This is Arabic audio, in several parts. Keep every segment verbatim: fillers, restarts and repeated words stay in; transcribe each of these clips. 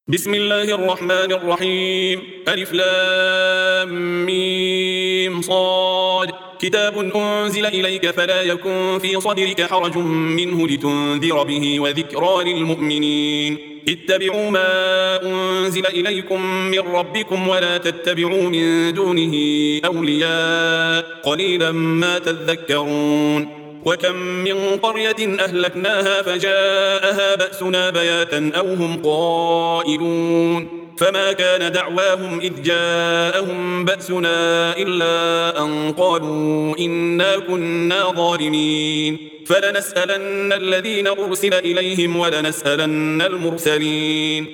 بسم الله الرحمن الرحيم. ألف لام ميم صاد. كتاب أنزل إليك فلا يكن في صدرك حرج منه لتنذر به وذكرى للمؤمنين. اتبعوا ما أنزل إليكم من ربكم ولا تتبعوا من دونه أولياء قليلا ما تذكرون. وكم من قرية أهلكناها فجاءها بأسنا بياتا أو هم قائلون فما كان دعواهم إذ جاءهم بأسنا إلا أن قالوا إنا كنا ظالمين. فلنسألن الذين أرسل إليهم ولنسألن المرسلين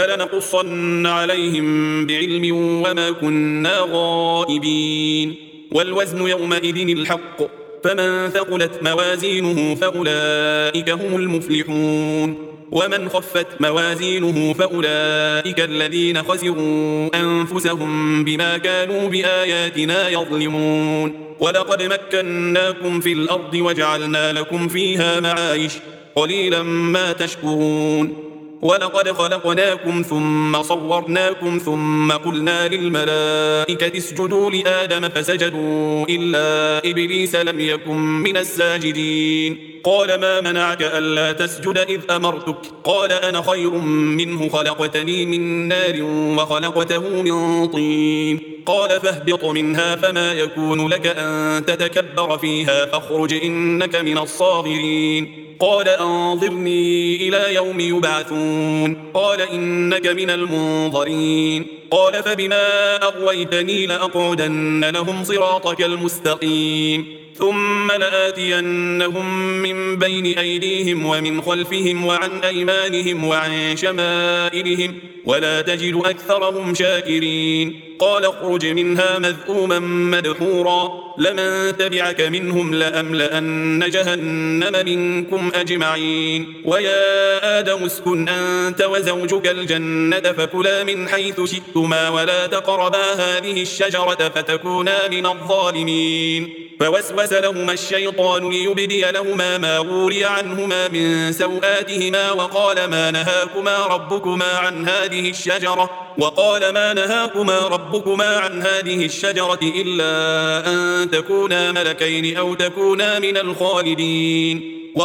فلنقصن عليهم بعلم وما كنا غائبين. والوزن يومئذ الحق فمن ثقلت موازينه فأولئك هم المفلحون ومن خفت موازينه فأولئك الذين خسروا أنفسهم بما كانوا بآياتنا يظلمون. ولقد مكناكم في الأرض وجعلنا لكم فيها معايش قليلا ما تشكرون. ولقد خلقناكم ثم صورناكم ثم قلنا للملائكة اسجدوا لآدم فسجدوا إلا إبليس لم يكن من الساجدين. قال ما منعك ألا تسجد إذ أمرتك؟ قال أنا خير منه خلقتني من نار وخلقته من طين. قال فاهبط منها فما يكون لك أن تتكبر فيها فاخرج إنك من الصاغرين. قال أنظرني إلى يوم يبعثون. قال إنك من المنظرين. قال فبما أغويتني لأقعدن لهم صراطك المستقيم ثم لآتينهم من بين أيديهم ومن خلفهم وعن أيمانهم وعن شمائلهم ولا تجد أكثرهم شاكرين. قال اخرج منها مذءوما مدحورا لمن تبعك منهم لأملأن جهنم منكم أجمعين. ويا آدم اسكن أنت وزوجك الجنة فكلا من حيث شئتما ولا تقربا هذه الشجرة فتكونا من الظالمين. فوسوس لهما الشيطان ليبدي لهما ما وري عنهما من سوآتهما وقال ما نهاكما ربكما عن هذه الشجرة وقال ما نهاكما ربكما عن هذه الشجرة إلا أن تكونا ملكين أو تكونا من الخالدين.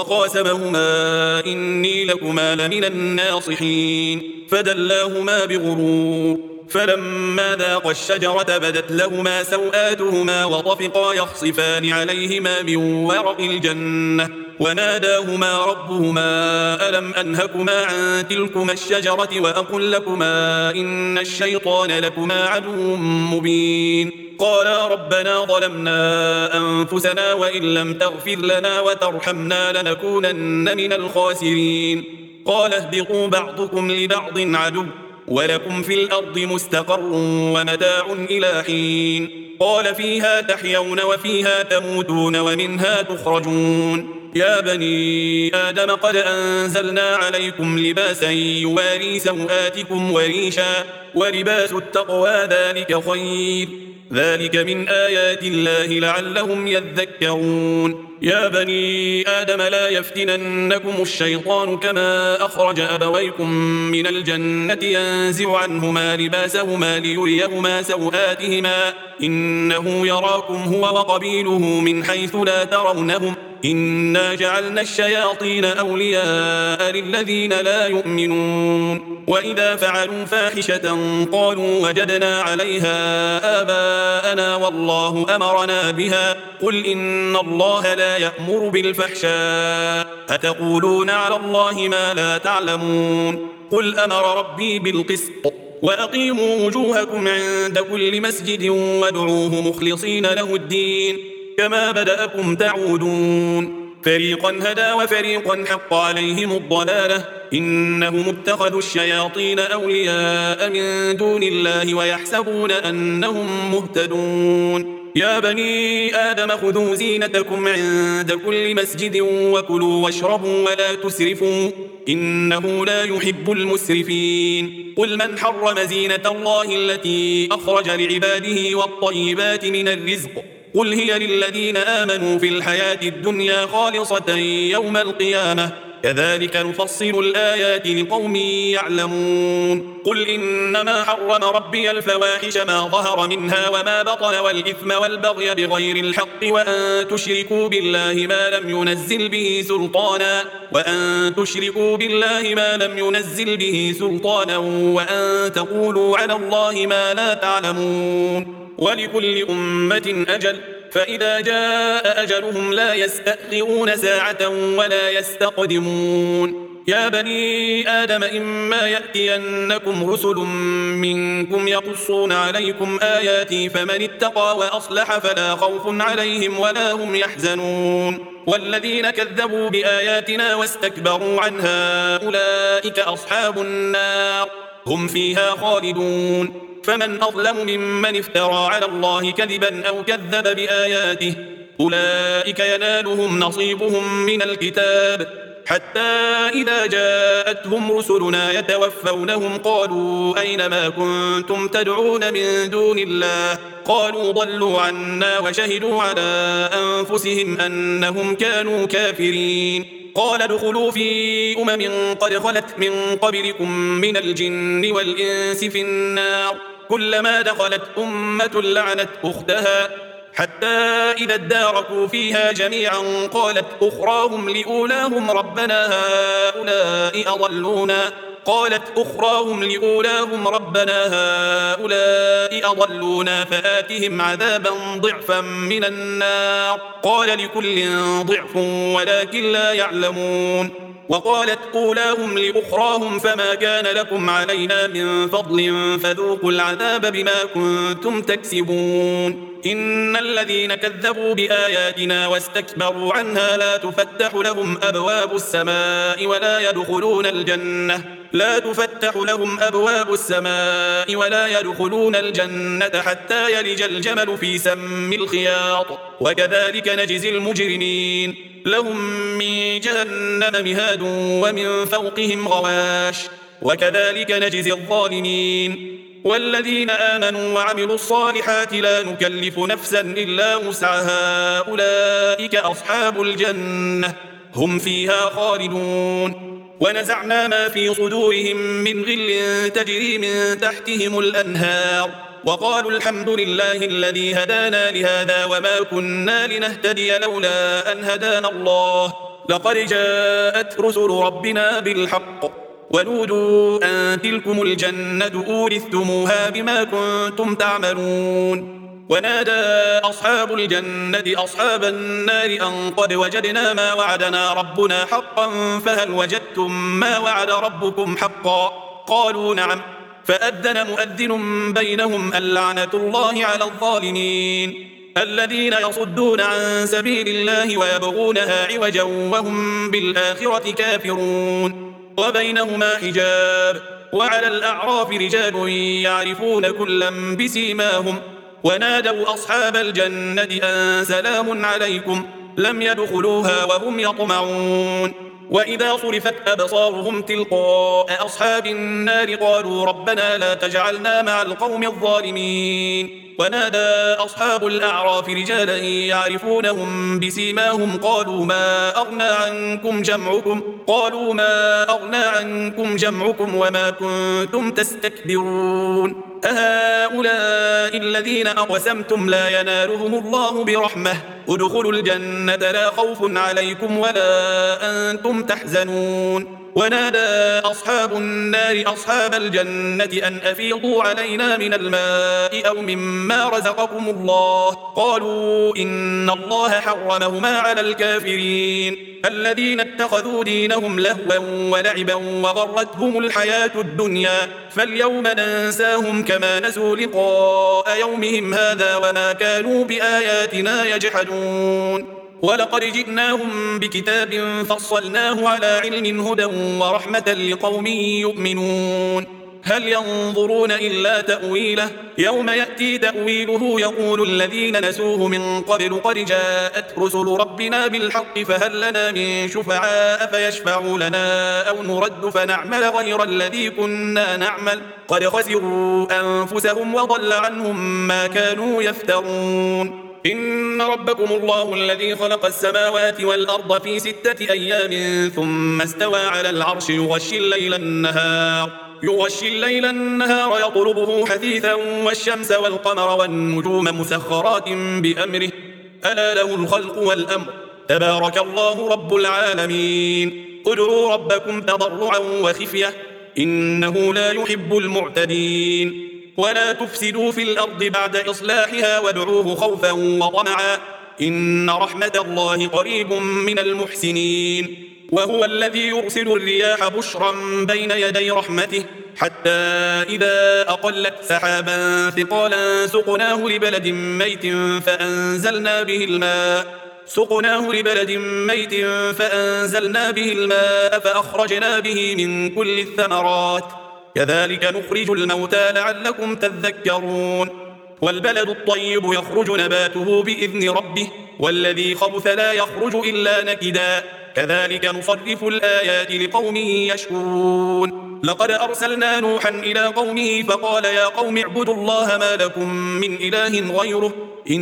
وقاسمهما إني لكما لمن الناصحين فدلاهما بغرور. فلما ذاقا الشجرة بدت لهما سوآتهما وطفقا يخصفان عليهما من ورق الجنة وناداهما ربهما ألم أنهكما عن تلكما الشجرة وأقل لكما إن الشيطان لكما عدو مبين. قالا ربنا ظلمنا أنفسنا وإن لم تغفر لنا وترحمنا لنكونن من الخاسرين. قال اهبطوا بعضكم لبعض عدو ولكم في الأرض مستقر ومتاع إلى حين. قال فيها تحيون وفيها تموتون ومنها تخرجون. يا بني آدم قد أنزلنا عليكم لباسا يواري سوآتكم وريشا ولباس التقوى ذلك خير ذلك من آيات الله لعلهم يذكرون. يا بني آدم لا يفتننكم الشيطان كما أخرج أبويكم من الجنة ينزع عنهما لباسهما ليريهما سوآتهما إنه يراكم هو وقبيله من حيث لا ترونهم إنا جعلنا الشياطين أولياء للذين لا يؤمنون. وإذا فعلوا فاحشة قالوا وجدنا عليها آباءنا والله أمرنا بها قل إن الله لا يأمر بالفحشاء أتقولون على الله ما لا تعلمون. قل أمر ربي بالقسط وأقيموا وجوهكم عند كل مسجد وادعوه مخلصين له الدين كما بدأكم تعودون. فريقا هدى وفريقا حق عليهم الضلالة إنهم اتخذوا الشياطين أولياء من دون الله ويحسبون أنهم مهتدون. يا بني آدم خذوا زينتكم عند كل مسجد وكلوا واشربوا ولا تسرفوا إنه لا يحب المسرفين. قل من حرم زينة الله التي أخرج لعباده والطيبات من الرزق قل هي للذين آمنوا في الحياة الدنيا خالصة يوم القيامة كذلك نفصل الآيات لقوم يعلمون قل إنما حرم ربي الفواحش ما ظهر منها وما بطن والإثم والبغي بغير الحق وأن تشركوا بالله ما لم ينزل به سلطانا وأن تشركوا بالله ما لم ينزل به سلطانا وأن تقولوا على الله ما لا تعلمون ولكل أمة أجل فإذا جاء أجلهم لا يستأخرون ساعة ولا يستقدمون يا بني آدم إما يأتينكم رسل منكم يقصون عليكم آياتي فمن اتقى وأصلح فلا خوف عليهم ولا هم يحزنون والذين كذبوا بآياتنا واستكبروا عنها أولئك أصحاب النار هم فيها خالدون فمن أظلم ممن افترى على الله كذبا أو كذب بآياته أولئك ينالهم نصيبهم من الكتاب حتى إذا جاءتهم رسلنا يتوفونهم قالوا أين ما كنتم تدعون من دون الله قالوا ضلوا عنا وشهدوا على أنفسهم أنهم كانوا كافرين قال ادخلوا في أمم قد خلت من قبلكم من الجن والإنس في النار كلما دخلت أمة لعنت أختها حتى إذا اداركوا فيها جميعا قالت أخراهم لأولاهم ربنا هؤلاء أضلونا قالت أخراهم لأولاهم ربنا هؤلاء أضلونا فآتهم عذابا ضعفا من النار قال لكل ضعف ولكن لا يعلمون وقالت أولاهم لأخراهم فما كان لكم علينا من فضل فذوقوا العذاب بما كنتم تكسبون إن الذين كذبوا بآياتنا واستكبروا عنها لا تفتح لهم أبواب السماء ولا يدخلون الجنة لا تفتح لهم أبواب السماء ولا يدخلون الجنة حتى يلج الجمل في سم الخياط وكذلك نجزي المجرمين لهم من جهنم مهاد ومن فوقهم غواش وكذلك نجزي الظالمين والذين آمنوا وعملوا الصالحات لا نكلف نفسا إلا وسعها أولئك أصحاب الجنة هم فيها خالدون ونزعنا ما في صدورهم من غل تجري من تحتهم الأنهار وقالوا الحمد لله الذي هدانا لهذا وما كنا لنهتدي لولا أن هدانا الله لقد جاءت رسل ربنا بالحق ونودوا أن تلكم الجنة أورثتموها بما كنتم تعملون ونادى أصحاب الجنة أصحاب النار أن قد وجدنا ما وعدنا ربنا حقا فهل وجدتم ما وعد ربكم حقا قالوا نعم فأذن مؤذن بينهم اللعنة الله على الظالمين الذين يصدون عن سبيل الله ويبغونها عوجا وهم بالآخرة كافرون وبينهما حجاب وعلى الأعراف رجال يعرفون كلا بسيماهم ونادوا أصحاب الجنة أن سلام عليكم لم يدخلوها وهم يطمعون وإذا صرفت أبصارهم تلقاء أصحاب النار قالوا ربنا لا تجعلنا مع القوم الظالمين ونادى أصحاب الأعراف رجالا يعرفونهم بسيماهم قالوا ما أغنى عنكم جمعكم قالوا ما أغنى عنكم جمعكم وما كنتم تستكبرون أهؤلاء الذين أقسمتم لا ينالهم الله برحمة ادخلوا الجنة لا خوف عليكم ولا أنتم تحزنون ونادى أصحاب النار أصحاب الجنة أن أفيضوا علينا من الماء أو مما رزقكم الله قالوا إن الله حرمهما على الكافرين الذين اتخذوا دينهم لهوا ولعبا وغرتهم الحياة الدنيا فاليوم ننساهم كما نسوا لقاء يومهم هذا وما كانوا بآياتنا يجحدون ولقد جئناهم بكتاب فصلناه على علم هدى ورحمة لقوم يؤمنون هل ينظرون إلا تأويله يوم يأتي تأويله يقول الذين نسوه من قبل قد جاءت رسل ربنا بالحق فهل لنا من شفعاء فيشفعوا لنا أو نرد فنعمل غير الذي كنا نعمل قد خسروا أنفسهم وضل عنهم ما كانوا يفترون إن ربكم الله الذي خلق السماوات والأرض في ستة أيام ثم استوى على العرش يغشي الليل النهار يغشي الليل النهار يطلبه حثيثا والشمس والقمر والنجوم مسخرات بأمره ألا له الخلق والأمر تبارك الله رب العالمين ادعوا ربكم تضرعا وخفية إنه لا يحب المعتدين ولا تفسدوا في الأرض بعد إصلاحها وادعوه خوفا وطمعا إن رحمة الله قريب من المحسنين وهو الذي يرسل الرياح بشرا بين يدي رحمته حتى إذا أقلت سحابا ثقالا سقناه لبلد ميت فأنزلنا به الماء سقناه لبلد ميت فأنزلنا به الماء فأخرجنا به من كل الثمرات كذلك نخرج الموتى لعلكم تذكرون والبلد الطيب يخرج نباته بإذن ربه والذي خبث لا يخرج إلا نكدا كذلك نصرف الآيات لقوم يشكرون لقد أرسلنا نوحا إلى قومه فقال يا قوم اعبدوا الله ما لكم من إله غيره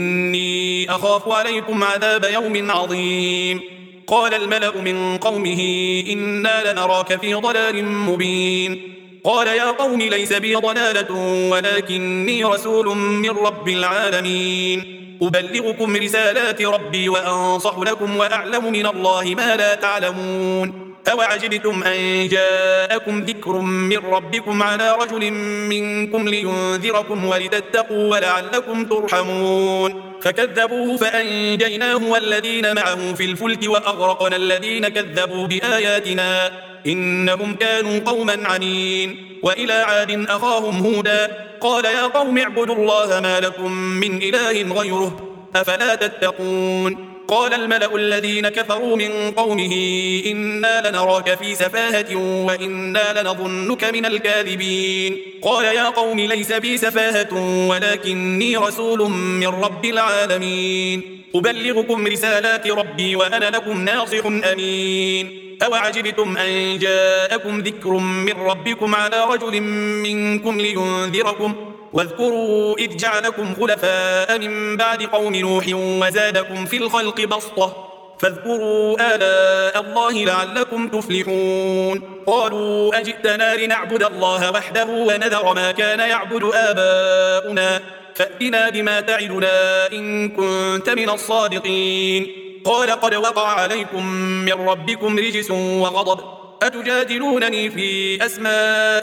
إني أخاف عليكم عذاب يوم عظيم قال الملأ من قومه إنا لنراك في ضلال مبين قال يا قوم ليس بي ضلالة ولكني رسول من رب العالمين أبلغكم رسالات ربي وأنصح لكم وأعلم من الله ما لا تعلمون أوعجبتم أن جاءكم ذكر من ربكم على رجل منكم لينذركم ولتتقوا ولعلكم ترحمون فكذبوه فأنجيناه والذين معه في الفلك وأغرقنا الذين كذبوا بآياتنا إنهم كانوا قوما عنين وإلى عاد أخاهم هودا قال يا قوم اعبدوا الله ما لكم من إله غيره أفلا تتقون قال الملأ الذين كفروا من قومه إنا لنراك في سفاهة وإنا لنظنك من الكاذبين قال يا قوم ليس بي سفاهة ولكني رسول من رب العالمين أبلغكم رسالات ربي وأنا لكم ناصح أمين أوعجبتم أن جاءكم ذكر من ربكم على رجل منكم لينذركم واذكروا إذ جعلكم خلفاء من بعد قوم نوح وزادكم في الخلق بسطة فاذكروا آلاء الله لعلكم تفلحون قالوا أجئتنا لنعبد الله وحده ونذر ما كان يعبد آباؤنا فأتنا بما تعدنا إن كنت من الصادقين قال قد وقع عليكم من ربكم رجس وغضب أتجادلونني في أسماء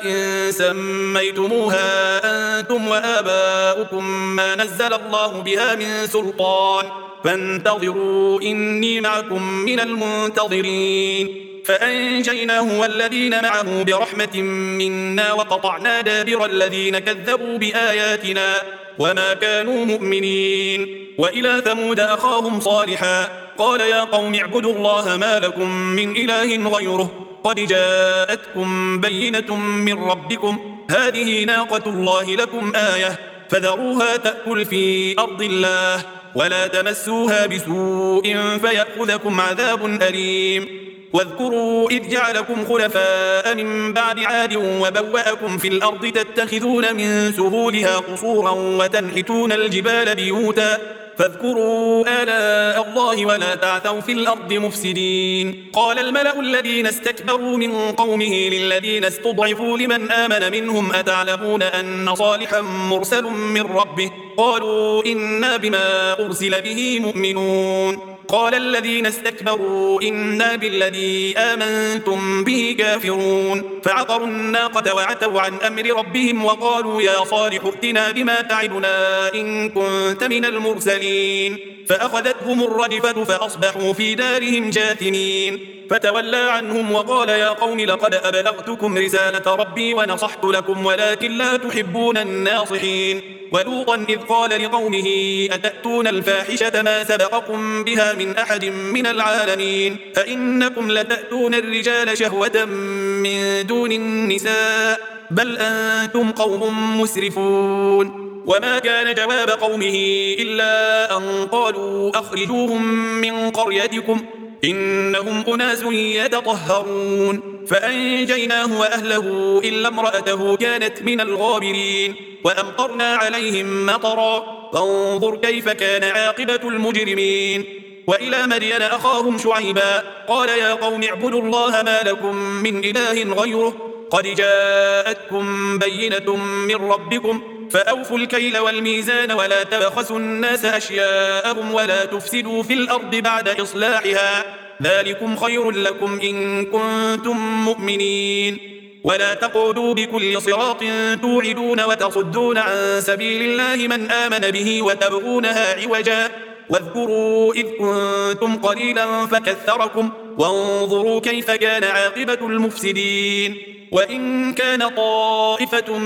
سميتموها أنتم وآباؤكم ما نزل الله بها من سلطان فانتظروا إني معكم من المنتظرين فأنجيناه والذين معه برحمة منا وقطعنا دابر الذين كذبوا بآياتنا وما كانوا مؤمنين وإلى ثمود أخاهم صالحا قال يا قوم اعبدوا الله ما لكم من إله غيره قد جاءتكم بينة من ربكم هذه ناقة الله لكم آية فذروها تأكل في أرض الله ولا تمسوها بسوء فيأخذكم عذاب أليم واذكروا إذ جعلكم خلفاء من بعد عاد وبوأكم في الأرض تتخذون من سهولها قصورا وتنحتون الجبال بيوتا فاذكروا آلاء الله ولا تعثوا في الأرض مفسدين قال الملأ الذين استكبروا من قومه للذين استضعفوا لمن آمن منهم أتعلمون أن صالحا مرسل من ربه قالوا إنا بما أرسل به مؤمنون قال الذين استكبروا إنا بالذي آمنتم به كافرون فعقروا الناقة وعتوا عن أمر ربهم وقالوا يا صالح ائتنا بما تعدنا إن كنت من المرسلين فأخذتهم الرجفة فأصبحوا في دارهم جاثمين فتولى عنهم وقال يا قوم لقد أبلغتكم رسالة ربي ونصحت لكم ولكن لا تحبون الناصحين ولوطا إذ قال لقومه أتأتون الفاحشة ما سبقكم بها من أحد من العالمين أئنكم لتأتون الرجال شهوة من دون النساء بل أنتم قوم مسرفون وما كان جواب قومه إلا أن قالوا أخرجوهم من قريتكم إنهم أناس يتطهرون فأنجيناه وأهله إلا امرأته كانت من الغابرين وأمطرنا عليهم مطرا فانظر كيف كان عاقبة المجرمين. وإلى مدين أخاهم شعيبا قال يا قوم اعبدوا الله ما لكم من إله غيره قد جاءتكم بينة من ربكم فأوفوا الكيل والميزان ولا تبخسوا الناس أشياءهم ولا تفسدوا في الأرض بعد إصلاحها ذلكم خير لكم إن كنتم مؤمنين. ولا تقعدوا بكل صراط توعدون وتصدون عن سبيل الله من آمن به وتبغونها عوجا واذكروا إذ كنتم قليلا فكثركم وانظروا كيف كان عاقبة المفسدين. وإن كان طائفة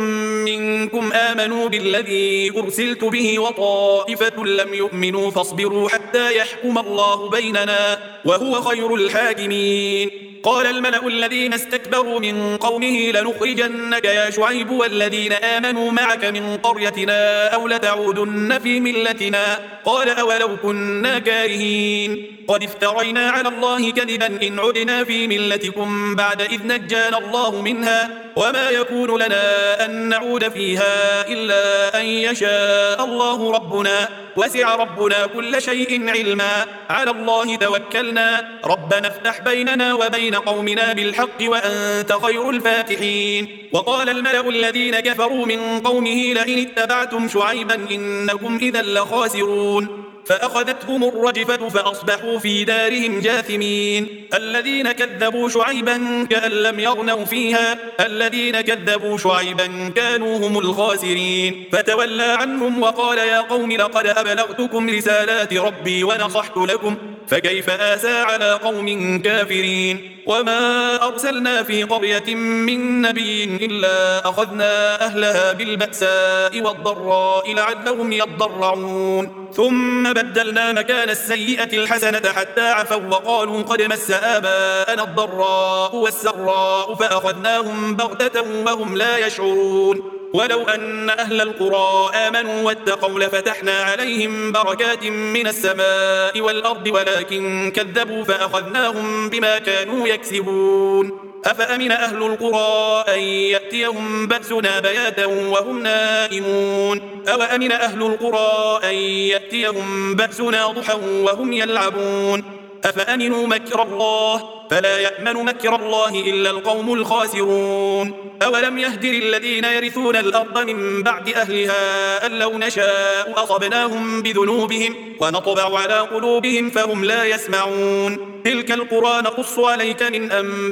منكم آمنوا بالذي أرسلت به وطائفة لم يؤمنوا فاصبروا حتى يحكم الله بيننا وهو خير الحاكمين. قال الملأ الذين استكبروا من قومه لنخرجنك يا شعيب والذين آمنوا معك من قريتنا أو لتعودن في ملتنا قال أولو كنا كارهين قد افترينا على الله كذبا إن عدنا في ملتكم بعد إذ نجانا الله منها وما يكون لنا أن نعود فيها إلا أن يشاء الله ربنا وسع ربنا كل شيء علما على الله توكلنا ربنا افتح بيننا وبين قومنا بالحق وأنت خير الفاتحين. وقال الملأ الذين كفروا من قومه لئن اتبعتم شعيبا إنكم إذا لخاسرون فأخذتهم الرجفة فأصبحوا في دارهم جاثمين. الذين كذبوا شعيبا كأن لم يغنوا فيها الذين كذبوا شعيبا كانوا هم الخاسرين فتولى عنهم وقال يا قوم لقد أبلغتكم رسالات ربي ونصحت لكم فكيف آسى على قوم كافرين. وما أرسلنا في قرية من نبي إلا أخذنا أهلها بالبأساء والضراء لعلهم يضرعون ثم بدلنا مكان السيئة الحسنة حتى عفوا وقالوا قد مس آباءنا الضراء والسراء فأخذناهم بغتة وهم لا يشعرون. ولو أن أهل القرى آمنوا واتقوا لفتحنا عليهم بركات من السماء والأرض ولكن كذبوا فأخذناهم بما كانوا يكسبون. أفأمن أهل القرى أن يأتيهم بأسنا بياتا وهم نائمون أو أمن أهل القرى أن يأتيهم بأسنا ضحى وهم يلعبون أفأمنوا مكر الله فلا يأمن مكر الله إلا القوم الخاسرون. أولم يهد للذين يرثون الأرض من بعد أهلها أن لو نشاء أصبناهم بذنوبهم ونطبع على قلوبهم فهم لا يسمعون. تلك القرى نقص عليك من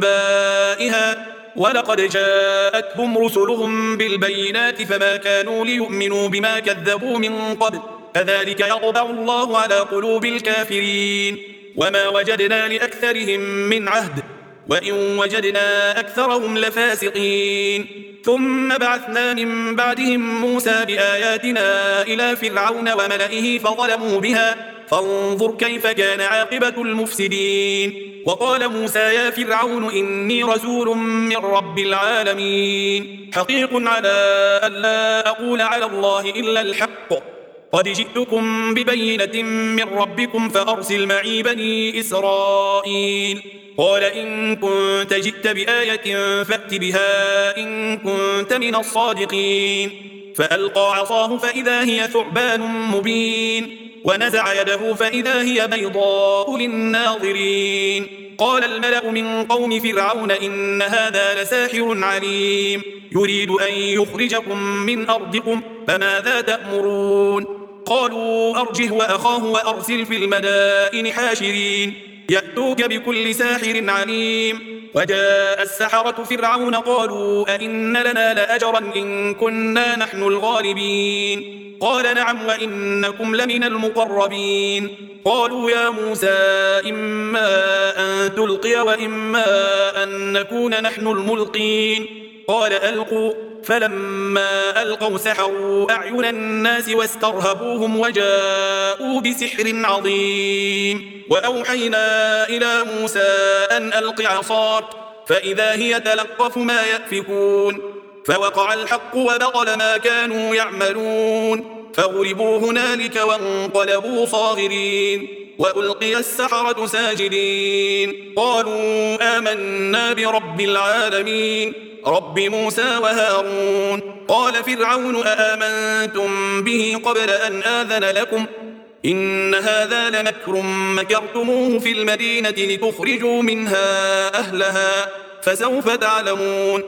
أنبائها ولقد جاءتهم رسلهم بالبينات فما كانوا ليؤمنوا بما كذبوا من قبل كذلك يطبع الله على قلوب الكافرين. وما وجدنا لأكثرهم من عهد وإن وجدنا أكثرهم لفاسقين. ثم بعثنا من بعدهم موسى بآياتنا إلى فرعون وملئه فظلموا بها فانظر كيف كان عاقبة المفسدين. وقال موسى يا فرعون إني رسول من رب العالمين حقيق على أن لا أقول على الله إلا الحق قد جئتكم ببينة من ربكم فأرسل معي بني إسرائيل. قال إن كنت جئت بآية فأت بها إن كنت من الصادقين. فألقى عصاه فإذا هي ثعبان مبين ونزع يده فإذا هي بيضاء للناظرين. قال الملأ من قوم فرعون إن هذا لساحر عليم يريد أن يخرجكم من أرضكم فماذا تأمرون. قالوا أرجه وأخاه وأرسل في المدائن حاشرين يأتوك بكل ساحر عليم. وجاء السحرة فرعون قالوا أئن لنا لأجرا إن كنا نحن الغالبين. قال نعم وإنكم لمن المقربين. قالوا يا موسى إما أن تلقي وإما أن نكون نحن الملقين. قال ألقوا فلما ألقوا سحروا أعين الناس واسترهبوهم وجاءوا بسحر عظيم. وأوحينا إلى موسى أن ألق عصاك فإذا هي تلقف ما يأفكون فوقع الحق وبطل ما كانوا يعملون فغلبوا هنالك وانقلبوا صاغرين وألقي السحرة ساجدين قالوا آمنا برب العالمين رب موسى وهارون. قال فرعون أآمنتم به قبل أن آذن لكم إن هذا لمكر مكرتموه في المدينة لتخرجوا منها أهلها فسوف تعلمون.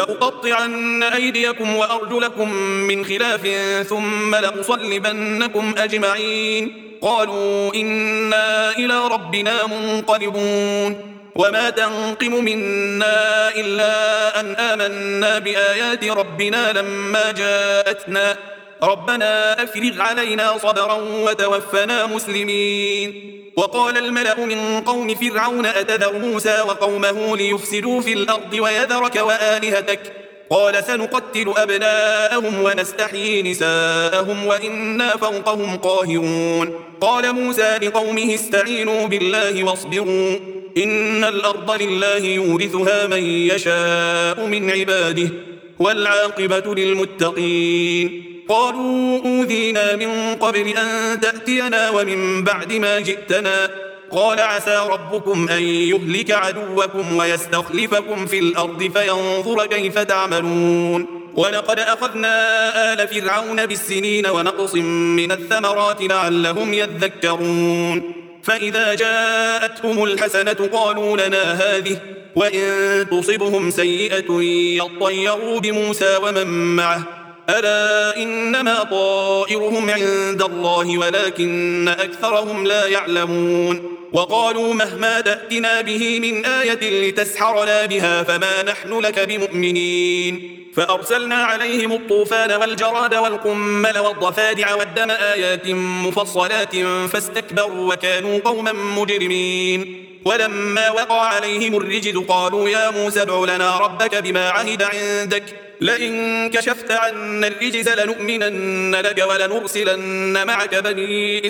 لأقطعن أيديكم وأرجلكم من خلاف ثم لأصلبنكم أجمعين. قالوا إنا إلى ربنا منقلبون. وما تنقم منا إلا أن آمنا بآيات ربنا لما جاءتنا ربنا أفرغ علينا صبرا وتوفنا مسلمين. وقال الملأ من قوم فرعون أتذر موسى وقومه ليفسدوا في الأرض ويذرك وآلهتك قال سنقتل أبناءهم ونستحيي نساءهم وإنا فوقهم قاهرون. قال موسى لقومه استعينوا بالله واصبروا إن الأرض لله يورثها من يشاء من عباده والعاقبة للمتقين. قالوا أوذينا من قبل أن تأتينا ومن بعد ما جئتنا قال عسى ربكم أن يهلك عدوكم ويستخلفكم في الأرض فينظر كيف تعملون. ولقد أخذنا آل فرعون بالسنين ونقص من الثمرات لعلهم يذكرون. فإذا جاءتهم الحسنة قالوا لنا هذه وإن تصبهم سيئة يطيروا بموسى ومن معه ألا إنما طائرهم عند الله ولكن أكثرهم لا يعلمون. وقالوا مهما تأتنا به من آية لتسحرنا بها فما نحن لك بمؤمنين. فأرسلنا عليهم الطوفان والجراد والقمل والضفادع والدم آيات مفصلات فاستكبروا وكانوا قوما مجرمين. ولما وقع عليهم الرجز قالوا يا موسى ادع لنا ربك بما عهد عندك لئن كشفت عنا الرجز لنؤمنن لك ولنرسلن معك بني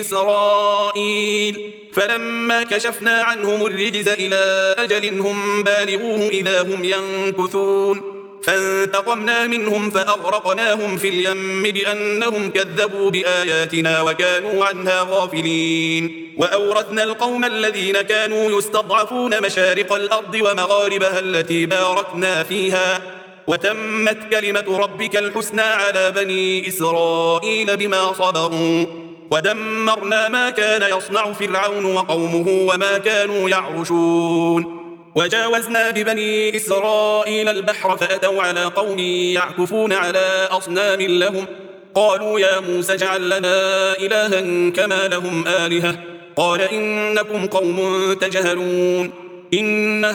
إسرائيل. فلما كشفنا عنهم الرجز إلى أجل هم بالغوه إذا هم ينكثون فانتقمنا منهم فأغرقناهم في اليم بأنهم كذبوا بآياتنا وكانوا عنها غافلين. وأورثنا القوم الذين كانوا يستضعفون مشارق الأرض ومغاربها التي باركنا فيها وتمت كلمة ربك الحسنى على بني إسرائيل بما صبروا ودمرنا ما كان يصنع فرعون وقومه وما كانوا يعرشون. وجاوزنا ببني إسرائيل البحر فأتوا على قوم يعكفون على أصنام لهم قالوا يا موسى اجعل لنا إلها كما لهم آلهة قال إنكم قوم تجهلون. إن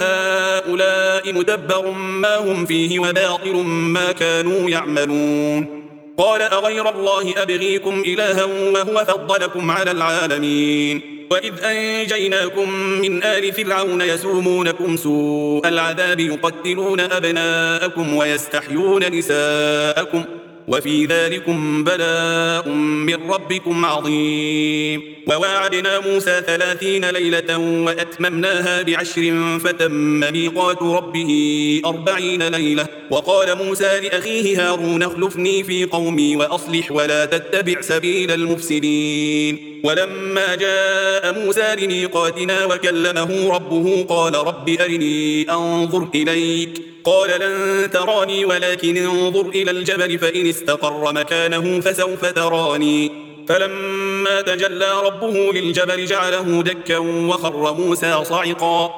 هؤلاء مدبر ما هم فيه وباطل ما كانوا يعملون. قال أغير الله أبغيكم إلها وهو فضلكم على العالمين. وإذ أنجيناكم من آل فرعون يسومونكم سوء العذاب يقتلون أبناءكم ويستحيون نساءكم وفي ذلكم بلاء من ربكم عظيم. وواعدنا موسى ثلاثين ليلة وأتممناها بعشر فتم ميقات ربه أربعين ليلة. وقال موسى لأخيه هارون اخلفني في قومي وأصلح ولا تتبع سبيل المفسدين. ولما جاء موسى لميقاتنا وكلمه ربه قال رب أرني أنظر إليك قال لن تراني ولكن انظر إلى الجبل فإن استقر مكانه فسوف تراني. فلما تجلى ربه للجبل جعله دكا وخر موسى صعقا.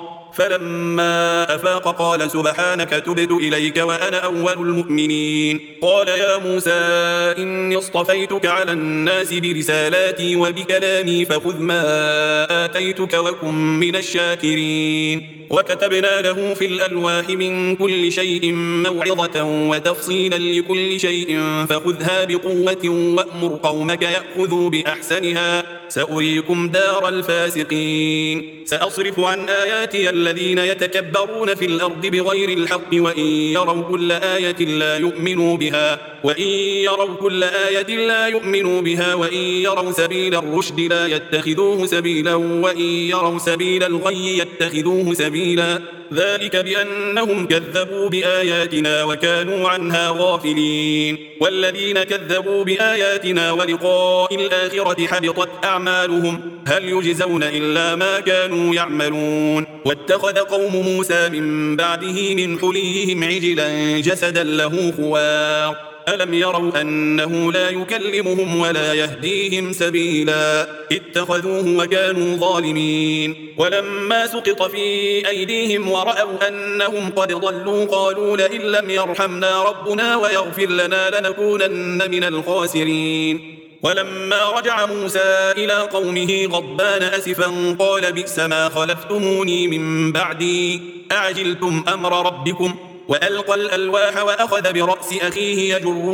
فلما أفاق قال سبحانك تبت إليك وأنا أول المؤمنين. قال يا موسى إني اصطفيتك على الناس برسالاتي وبكلامي فخذ ما آتيتك وكن من الشاكرين. وكتبنا له في الألواح من كل شيء موعظة وتفصيلا لكل شيء فخذها بقوة وأمر قومك يأخذوا بأحسنها سأريكم دار الفاسقين. سأصرف عن آياتي الذين يتكبرون في الأرض بغير الحق وإن يروا كل آية لا يؤمنوا بها وإن يروا كل آية لا يؤمنوا بها وإن يروا سبيل الرشد لا يتخذوه سبيلا وإن يروا سبيل الغي يتخذوه سبيلا سبيلا ذلك بأنهم كذبوا بآياتنا وكانوا عنها غافلين والذين كذبوا بآياتنا ولقاء الآخرة حبطت أعمالهم هل يجزون إلا ما كانوا يعملون واتخذ قوم موسى من بعده من حليهم عجلا جسدا له خوار ألم يروا أنه لا يكلمهم ولا يهديهم سبيلا اتخذوه وكانوا ظالمين ولما سقط في أيديهم ورأوا أنهم قد ضلوا قالوا لئن لم يرحمنا ربنا ويغفر لنا لنكونن من الخاسرين ولما رجع موسى إلى قومه غضبان أسفا قال بئس ما خلفتموني من بعدي أعجلتم أمر ربكم وألقى الألواح وأخذ برأس أخيه يجره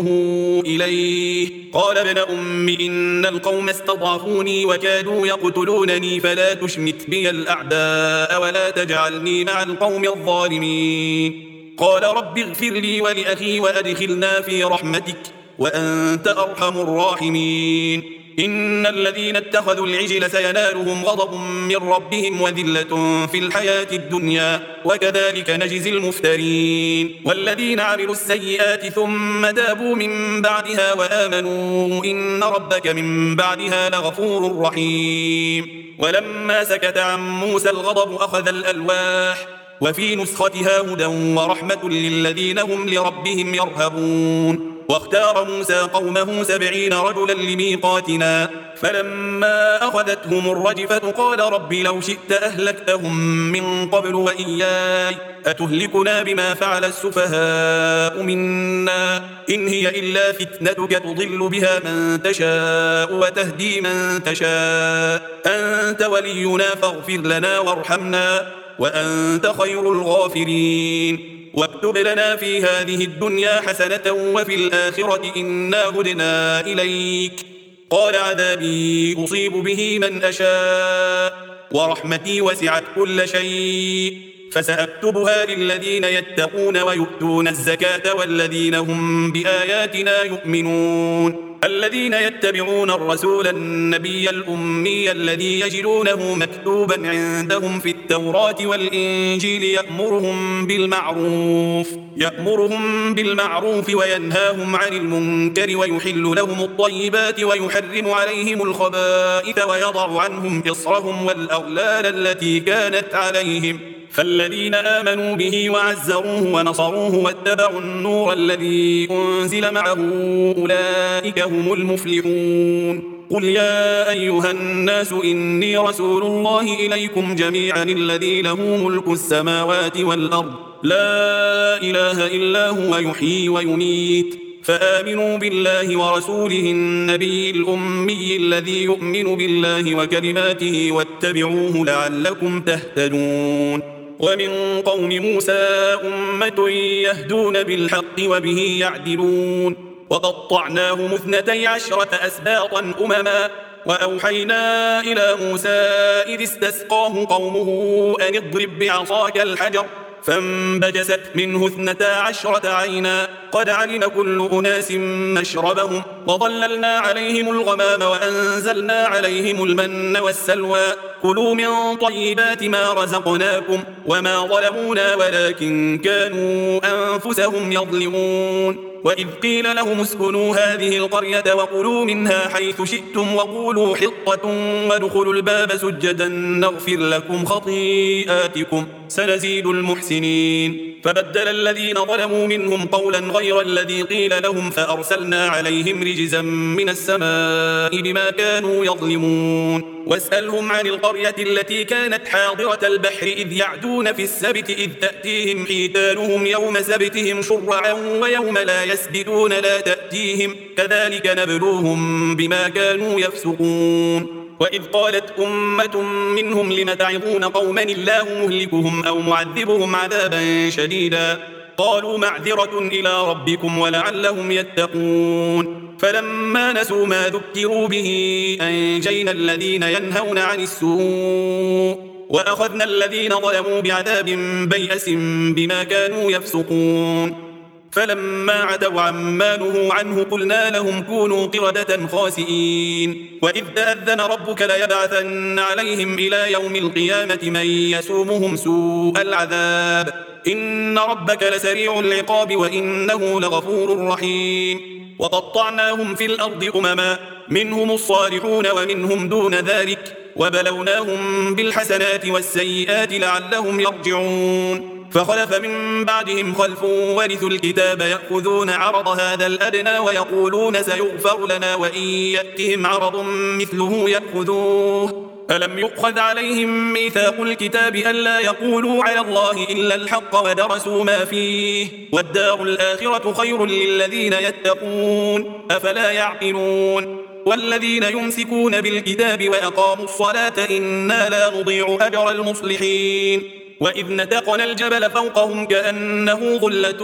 إليه قال ابن أم إن القوم استضعفوني وكادوا يقتلونني فلا تشمت بي الأعداء ولا تجعلني مع القوم الظالمين قال رب اغفر لي ولأخي وأدخلنا في رحمتك وأنت أرحم الراحمين إن الذين اتخذوا العجل سينالهم غضب من ربهم وذلة في الحياة الدنيا وكذلك نجزي المفترين والذين عملوا السيئات ثم تابوا من بعدها وآمنوا إن ربك من بعدها لغفور رحيم ولما سكت عن موسى الغضب أخذ الألواح وفي نسختها هدى ورحمة للذين هم لربهم يرهبون واختار موسى قومه سبعين رجلا لميقاتنا فلما أخذتهم الرجفة قال رب لو شئت أهلكتهم من قبل وإياي أتهلكنا بما فعل السفهاء منا إن هي إلا فتنتك تضل بها من تشاء وتهدي من تشاء أنت ولينا فاغفر لنا وارحمنا وأنت خير الغافرين واكتب لنا في هذه الدنيا حسنة وفي الآخرة إنا هدنا إليك قال عذابي أصيب به من أشاء ورحمتي وسعت كل شيء فسأكتبها للذين يتقون ويؤتون الزكاة والذين هم بآياتنا يؤمنون الذين يتبعون الرسول النبي الأمي الذي يجدونه مكتوبا عندهم في التوراة والإنجيل يأمرهم بالمعروف يأمرهم بالمعروف وينهاهم عن المنكر ويحل لهم الطيبات ويحرم عليهم الخبائث ويضع عنهم إصرهم والأغلال التي كانت عليهم فالذين آمنوا به وعزروه ونصروه واتبعوا النور الذي أنزل معه أولئك هم المفلحون قل يا أيها الناس إني رسول الله إليكم جميعا الذي له ملك السماوات والأرض لا إله إلا هو يحيي ويميت فآمنوا بالله ورسوله النبي الأمي الذي يؤمن بالله وكلماته واتبعوه لعلكم تهتدون ومن قوم موسى أمة يهدون بالحق وبه يعدلون وقطعناهم اثنتي عشرة أسباطا أمما وأوحينا إلى موسى إذ استسقاه قومه أن اضرب بعصاك الحجر فانبجست منه اثنتا عشرة عينا قد علم كل أناس مشربهم وظللنا عليهم الغمام وأنزلنا عليهم المن والسلوى كلوا من طيبات ما رزقناكم وما ظلمونا ولكن كانوا أنفسهم يظلمون وإذ قيل لهم اسكنوا هذه القرية وكلوا منها حيث شئتم وقولوا حطة وادخلوا الباب سجدا نغفر لكم خطيئاتكم سنزيد المحسنين فبدل الذين ظلموا منهم قولا غير الذي قيل لهم فأرسلنا عليهم رجزا من السماء بما كانوا يظلمون واسألهم عن القرية التي كانت حاضرة البحر إذ يعدون في السبت إذ تأتيهم حيتانهم يوم سبتهم شرعا ويوم لا يسبتون لا تأتيهم كذلك نبلوهم بما كانوا يفسقون وإذ قالت أمة منهم لم تعظون قوما الله مهلكهم أو معذبهم عذابا شديدا قالوا معذرة إلى ربكم ولعلهم يتقون فلما نسوا ما ذكروا به أنجينا الذين ينهون عن السوء وأخذنا الذين ظلموا بعذاب بيأس بما كانوا يفسقون فلما عتوا عما نهوا عنه قلنا لهم كونوا قردة خاسئين وإذ تأذن ربك ليبعثن عليهم إلى يوم القيامة من يسومهم سوء العذاب إن ربك لسريع العقاب وإنه لغفور رحيم وقطعناهم في الأرض أمما منهم الصالحون ومنهم دون ذلك وبلوناهم بالحسنات والسيئات لعلهم يرجعون فخلف من بعدهم خلف ورثوا الكتاب يأخذون عرض هذا الأدنى ويقولون سيغفر لنا وإن يأتهم عرض مثله يأخذوه ألم يؤخذ عليهم ميثاق الكتاب ألا يقولوا على الله إلا الحق ودرسوا ما فيه والدار الآخرة خير للذين يتقون أفلا يعقلون والذين يمسكون بالكتاب وأقاموا الصلاة إنا لا نضيع أجر المصلحين وإذ نتقنا الجبل فوقهم كأنه ظلة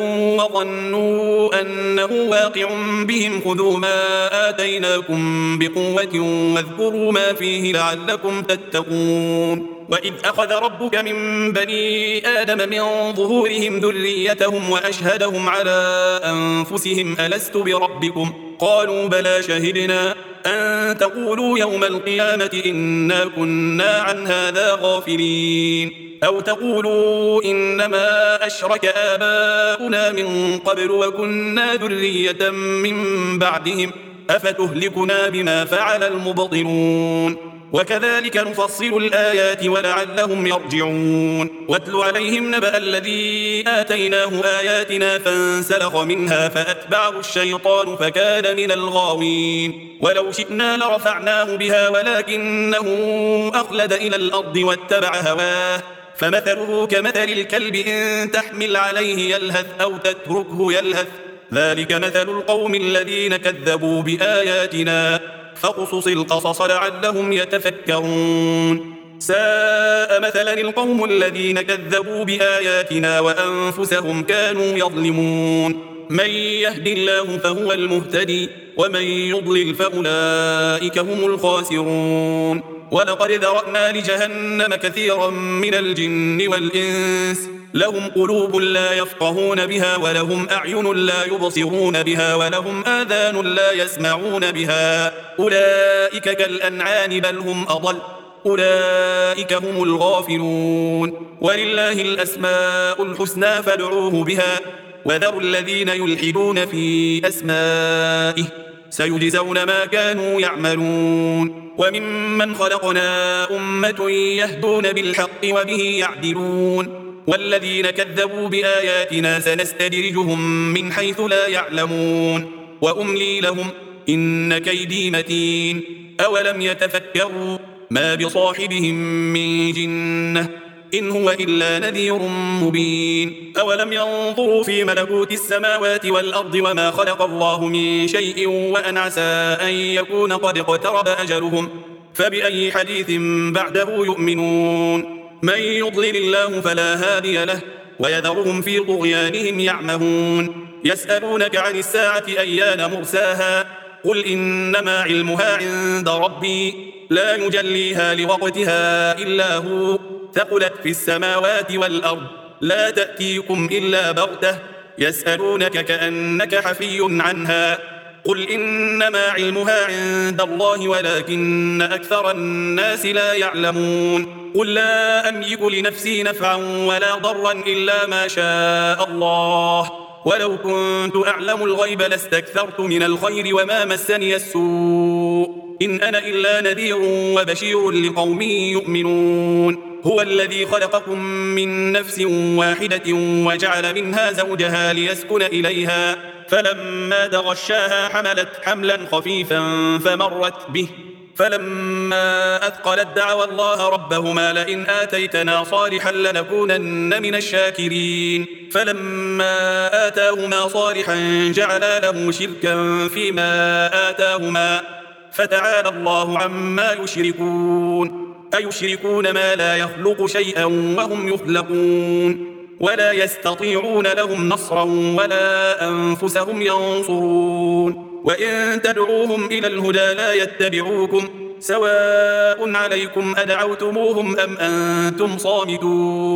وظنوا أنه واقع بهم خذوا ما آتيناكم بقوة واذكروا ما فيه لعلكم تتقون وإذ أخذ ربك من بني آدم من ظهورهم ذريتهم وأشهدهم على أنفسهم ألست بربكم قالوا بلى شهدنا أن تقولوا يوم القيامة إنا كنا عن هذا غافلين أو تقولوا إنما أشرك آباؤنا من قبل وكنا ذرية من بعدهم أفتهلكنا بما فعل المبطلون وكذلك نفصل الآيات ولعلهم يرجعون واتل عليهم نبأ الذي آتيناه آياتنا فانسلخ منها فأتبعه الشيطان فكان من الغاوين ولو شئنا لرفعناه بها ولكنه أخلد إلى الأرض واتبع هواه فمثله كمثل الكلب إن تحمل عليه يلهث أو تتركه يلهث ذلك مثل القوم الذين كذبوا بآياتنا فاقصص القصص لعلهم يتفكرون ساء مثلا القوم الذين كذبوا بآياتنا وأنفسهم كانوا يظلمون من يهد الله فهو المهتدي ومن يضلل فأولئك هم الخاسرون ولقد ذرأنا لجهنم كثيرا من الجن والإنس لهم قلوب لا يفقهون بها ولهم أعين لا يبصرون بها ولهم آذان لا يسمعون بها أولئك كالأنعام بل هم أضل أولئك هم الغافلون ولله الأسماء الحسنى فادعوه بها وذروا الذين يلحدون في أسمائه سيجزون ما كانوا يعملون وممن خلقنا أمة يهدون بالحق وبه يعدلون والذين كذبوا بآياتنا سنستدرجهم من حيث لا يعلمون وأملي لهم إن كيدي متين أولم يتفكروا ما بصاحبهم من جنة إن هو إلا نذير مبين أولم ينظروا في ملكوت السماوات والأرض وما خلق الله من شيء وأن عسى أن يكون قد اقترب أجلهم فبأي حديث بعده يؤمنون من يضلل الله فلا هادي له ويذرهم في طغيانهم يعمهون يسألونك عن الساعة أيان مرساها قل إنما علمها عند ربي لا يجليها لوقتها إلا هو ثقلت في السماوات والأرض لا تأتيكم إلا بغتة يسألونك كأنك حفي عنها قل إنما علمها عند الله ولكن أكثر الناس لا يعلمون قل لا أملك لنفسي نفعا ولا ضرا إلا ما شاء الله ولو كنت أعلم الغيب لاستكثرت من الخير وما مسني السوء إن أنا إلا نذير وبشير لقوم يؤمنون هو الذي خلقكم من نفس واحدة وجعل منها زوجها ليسكن إليها فلما تغشاها حملت حملا خفيفا فمرت به فلما أثقلت دعوا الله ربهما لئن آتيتنا صالحا لنكونن من الشاكرين فلما آتاهما صالحا جعلا له شركا فيما آتاهما فتعالى الله عما يشركون أيشركون ما لا يخلق شيئا وهم يخلقون ولا يستطيعون لهم نصرا ولا أنفسهم ينصرون وإن تدعوهم إلى الهدى لا يتبعوكم سواء عليكم أدعوتموهم أم أنتم صامتون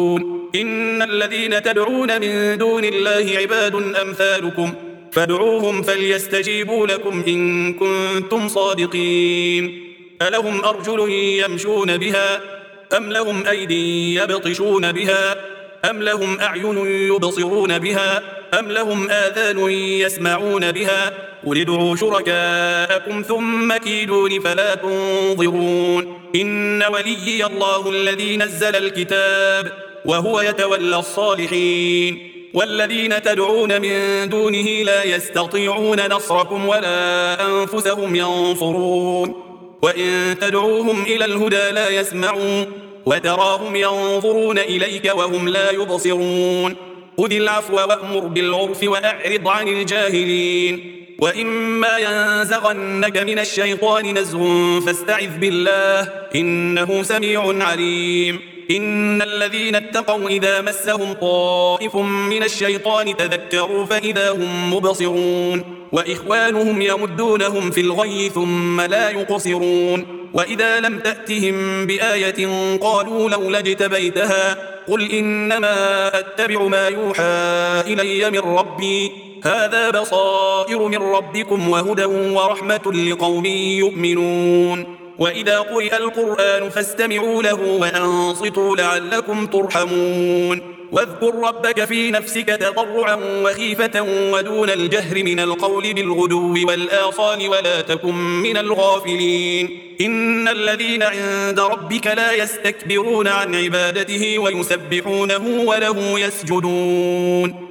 إن الذين تدعون من دون الله عباد أمثالكم فادعوهم فليستجيبوا لكم إن كنتم صادقين ألهم أرجل يمشون بها أم لهم أيدي يبطشون بها أم لهم أعين يبصرون بها أم لهم آذان يسمعون بها قل ادعوا شركاءكم ثم كيدون فلا تنظرون إن وليي الله الذي نزل الكتاب وهو يتولى الصالحين والذين تدعون من دونه لا يستطيعون نصركم ولا أنفسهم ينصرون وإن تدعوهم إلى الهدى لا يسمعون وتراهم ينظرون إليك وهم لا يبصرون خذ العفو وأمر بالعرف وأعرض عن الجاهلين وإما ينزغنك من الشيطان نزغ فاستعذ بالله إنه سميع عليم إن الذين اتقوا إذا مسهم طائف من الشيطان تذكروا فإذا هم مبصرون وإخوانهم يمدونهم في الغي ثم لا يقصرون وإذا لم تأتهم بآية قالوا لولا اجتبيتها قل إنما أتبع ما يوحى إلي من ربي هذا بصائر من ربكم وهدى ورحمة لقوم يؤمنون وإذا قرئ القرآن فاستمعوا له وأنصتوا لعلكم ترحمون واذكر ربك في نفسك تضرعا وخيفة ودون الجهر من القول بالغدو والآصال ولا تكن من الغافلين إن الذين عند ربك لا يستكبرون عن عبادته ويسبحونه وله يسجدون